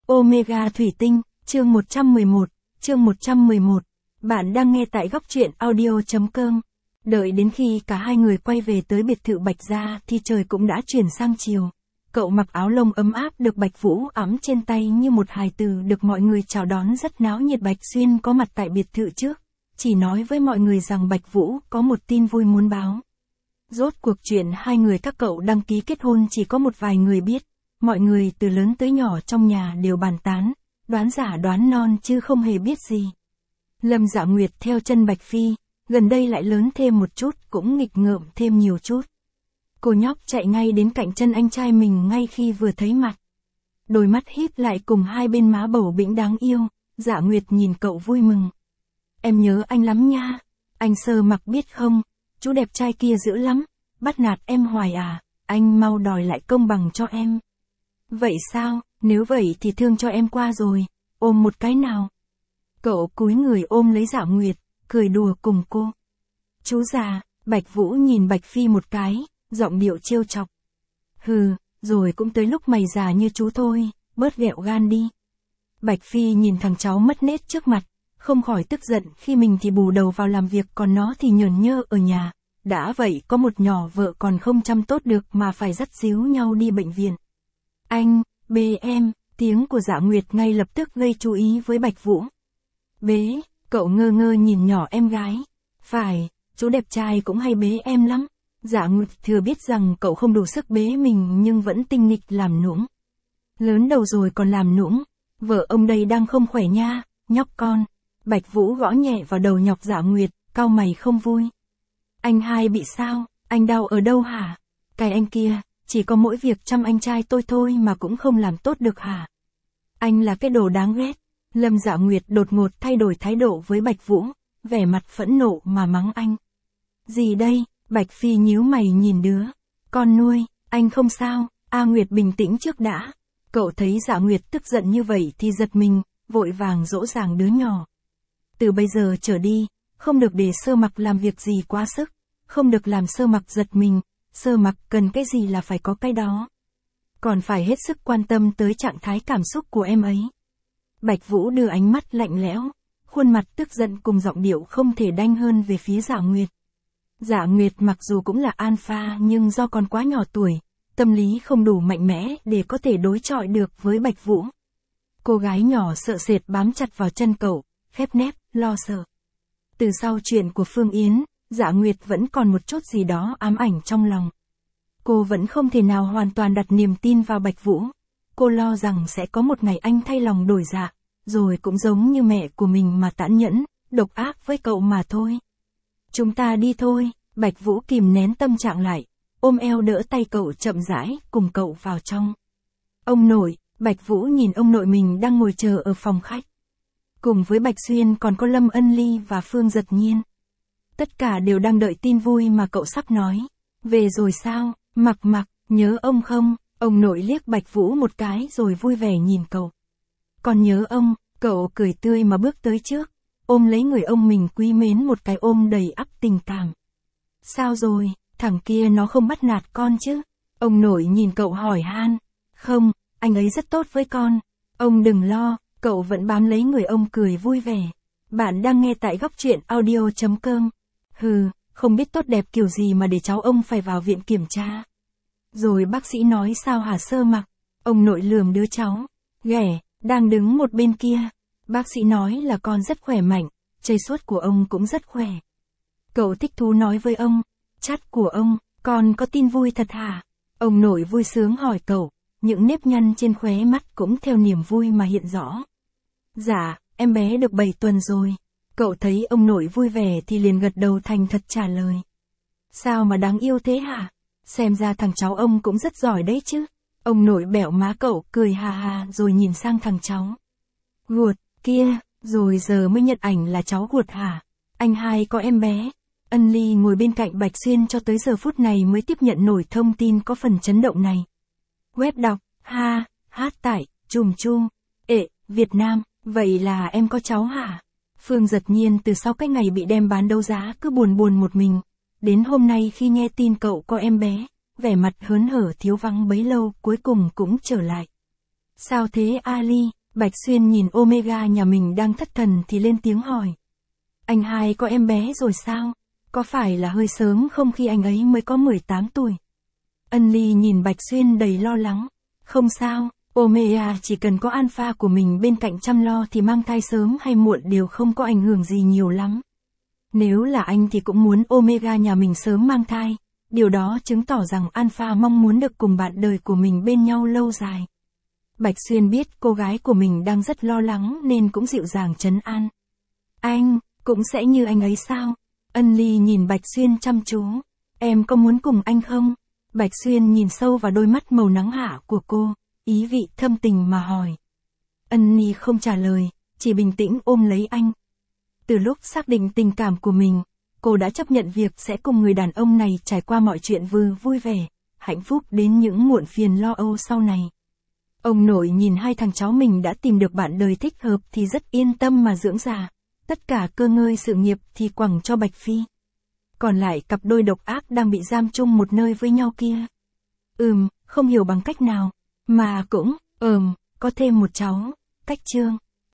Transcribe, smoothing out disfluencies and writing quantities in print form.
Omega Thủy Tinh, chương 111. Bạn đang nghe tại góc truyện audio.com. Đợi đến khi cả hai người quay về tới biệt thự Bạch Gia thì trời cũng đã chuyển sang chiều. Cậu mặc áo lông ấm áp được Bạch Vũ ẵm trên tay như một hài tử được mọi người chào đón rất náo nhiệt. Bạch Xuyên có mặt tại biệt thự trước, chỉ nói với mọi người rằng Bạch Vũ có một tin vui muốn báo. Rốt cuộc chuyện hai người các cậu đăng ký kết hôn chỉ có một vài người biết. Mọi người từ lớn tới nhỏ trong nhà đều bàn tán, đoán giả đoán non chứ không hề biết gì. Lâm Dạ Nguyệt theo chân Bạch Phi, gần đây lại lớn thêm một chút, cũng nghịch ngợm thêm nhiều chút. Cô nhóc chạy ngay đến cạnh chân anh trai mình ngay khi vừa thấy mặt. Đôi mắt híp lại cùng hai bên má bầu bĩnh đáng yêu, Dạ Nguyệt nhìn cậu vui mừng. Em nhớ anh lắm nha, anh Sơ Mặc biết không, chú đẹp trai kia dữ lắm, bắt nạt em hoài à, anh mau đòi lại công bằng cho em. Vậy sao, nếu vậy thì thương cho em qua rồi, ôm một cái nào. Cậu cúi người ôm lấy Dạ Nguyệt, cười đùa cùng cô. Chú già, Bạch Vũ nhìn Bạch Phi một cái, giọng điệu trêu chọc. Hừ, rồi cũng tới lúc mày già như chú thôi, bớt ghẹo gan đi. Bạch Phi nhìn thằng cháu mất nết trước mặt, không khỏi tức giận khi mình thì bù đầu vào làm việc còn nó thì nhờn nhơ ở nhà. Đã vậy có một nhỏ vợ còn không chăm tốt được mà phải dắt díu nhau đi bệnh viện. Anh, bế em, tiếng của Dạ Nguyệt ngay lập tức gây chú ý với Bạch Vũ. Bế, cậu ngơ ngơ nhìn nhỏ em gái. Phải, chú đẹp trai cũng hay bế em lắm. Dạ Nguyệt thừa biết rằng cậu không đủ sức bế mình nhưng vẫn tinh nghịch làm nũng. Lớn đầu rồi còn làm nũng, vợ ông đây đang không khỏe nha, nhóc con. Bạch Vũ gõ nhẹ vào đầu nhọc Dạ Nguyệt, cau mày không vui. Anh hai bị sao, anh đau ở đâu hả? Cái anh kia, chỉ có mỗi việc chăm anh trai tôi thôi mà cũng không làm tốt được hả? Anh là cái đồ đáng ghét. Lâm Dạ Nguyệt đột ngột thay đổi thái độ với Bạch Vũ, vẻ mặt phẫn nộ mà mắng anh. Gì đây? Bạch Phi nhíu mày nhìn đứa con nuôi, anh không sao, A Nguyệt bình tĩnh trước đã. Cậu thấy Dạ Nguyệt tức giận như vậy thì giật mình, vội vàng dỗ dàng đứa nhỏ. Từ bây giờ trở đi, không được để Sơ Mặc làm việc gì quá sức, không được làm Sơ Mặc giật mình, Sơ Mặc cần cái gì là phải có cái đó. Còn phải hết sức quan tâm tới trạng thái cảm xúc của em ấy. Bạch Vũ đưa ánh mắt lạnh lẽo, khuôn mặt tức giận cùng giọng điệu không thể đanh hơn về phía Dạ Nguyệt. Dạ Nguyệt mặc dù cũng là alpha nhưng do còn quá nhỏ tuổi, tâm lý không đủ mạnh mẽ để có thể đối chọi được với Bạch Vũ. Cô gái nhỏ sợ sệt bám chặt vào chân cậu, khép nép, lo sợ. Từ sau chuyện của Phương Yến, Dạ Nguyệt vẫn còn một chút gì đó ám ảnh trong lòng. Cô vẫn không thể nào hoàn toàn đặt niềm tin vào Bạch Vũ. Cô lo rằng sẽ có một ngày anh thay lòng đổi dạ, rồi cũng giống như mẹ của mình mà tàn nhẫn, độc ác với cậu mà thôi. Chúng ta đi thôi, Bạch Vũ kìm nén tâm trạng lại, ôm eo đỡ tay cậu chậm rãi cùng cậu vào trong. Ông nội, Bạch Vũ nhìn ông nội mình đang ngồi chờ ở phòng khách. Cùng với Bạch Xuyên còn có Lâm Ân Ly và Phương Giật Nhiên. Tất cả đều đang đợi tin vui mà cậu sắp nói. Về rồi sao, Mặc, nhớ ông không? Ông nội liếc Bạch Vũ một cái rồi vui vẻ nhìn cậu. Còn nhớ ông, cậu cười tươi mà bước tới trước, ôm lấy người ông mình quý mến một cái ôm đầy ắp tình cảm. Sao rồi, thằng kia nó không bắt nạt con chứ? Ông nội nhìn cậu hỏi han. Không, anh ấy rất tốt với con. Ông đừng lo, cậu vẫn bám lấy người ông cười vui vẻ. Bạn đang nghe tại góc truyện audio.com. Hừ, không biết tốt đẹp kiểu gì mà để cháu ông phải vào viện kiểm tra. Rồi bác sĩ nói sao hả Sơ Mặc? Ông nội lườm đứa cháu ghẻ đang đứng một bên kia. Bác sĩ nói là con rất khỏe mạnh, chảy suốt của ông cũng rất khỏe. Cậu thích thú nói với ông, chát của ông, con có tin vui thật hả? Ông nội vui sướng hỏi cậu, những nếp nhăn trên khóe mắt cũng theo niềm vui mà hiện rõ. Dạ, em bé được 7 tuần rồi. Cậu thấy ông nội vui vẻ thì liền gật đầu thành thật trả lời. Sao mà đáng yêu thế hả? Xem ra thằng cháu ông cũng rất giỏi đấy chứ. Ông nội bẹo má cậu cười hà hà rồi nhìn sang thằng cháu. Guột, kia, rồi giờ mới nhận ảnh là cháu Guột hả? Anh hai có em bé. Ân Ly ngồi bên cạnh Bạch Xuyên cho tới giờ phút này mới tiếp nhận nổi thông tin có phần chấn động này. Web đọc, hát tải, chùm chu, Việt Nam, vậy là em có cháu hả? Phương Giật Nhiên từ sau cái ngày bị đem bán đấu giá cứ buồn một mình. Đến hôm nay khi nghe tin cậu có em bé, vẻ mặt hớn hở thiếu vắng bấy lâu cuối cùng cũng trở lại. Sao thế Ali, Bạch Xuyên nhìn Omega nhà mình đang thất thần thì lên tiếng hỏi. Anh hai có em bé rồi sao? Có phải là hơi sớm không khi anh ấy mới có 18 tuổi? Ân Ly nhìn Bạch Xuyên đầy lo lắng. Không sao, Omega chỉ cần có alpha của mình bên cạnh chăm lo thì mang thai sớm hay muộn đều không có ảnh hưởng gì nhiều lắm. Nếu là anh thì cũng muốn Omega nhà mình sớm mang thai. Điều đó chứng tỏ rằng alpha mong muốn được cùng bạn đời của mình bên nhau lâu dài. Bạch Xuyên biết cô gái của mình đang rất lo lắng nên cũng dịu dàng trấn an. Anh, cũng sẽ như anh ấy sao? Ân Ly nhìn Bạch Xuyên chăm chú. Em có muốn cùng anh không? Bạch Xuyên nhìn sâu vào đôi mắt màu nắng hạ của cô, ý vị thâm tình mà hỏi. Ân Ly không trả lời, chỉ bình tĩnh ôm lấy anh. Từ lúc xác định tình cảm của mình, cô đã chấp nhận việc sẽ cùng người đàn ông này trải qua mọi chuyện vừa vui vẻ, hạnh phúc đến những muộn phiền lo âu sau này. Ông nội nhìn hai thằng cháu mình đã tìm được bạn đời thích hợp thì rất yên tâm mà dưỡng già. Tất cả cơ ngơi sự nghiệp thì quẳng cho Bạch Phi. Còn lại cặp đôi độc ác đang bị giam chung một nơi với nhau kia. Không hiểu bằng cách nào, mà cũng, có thêm một cháu, cách Trương.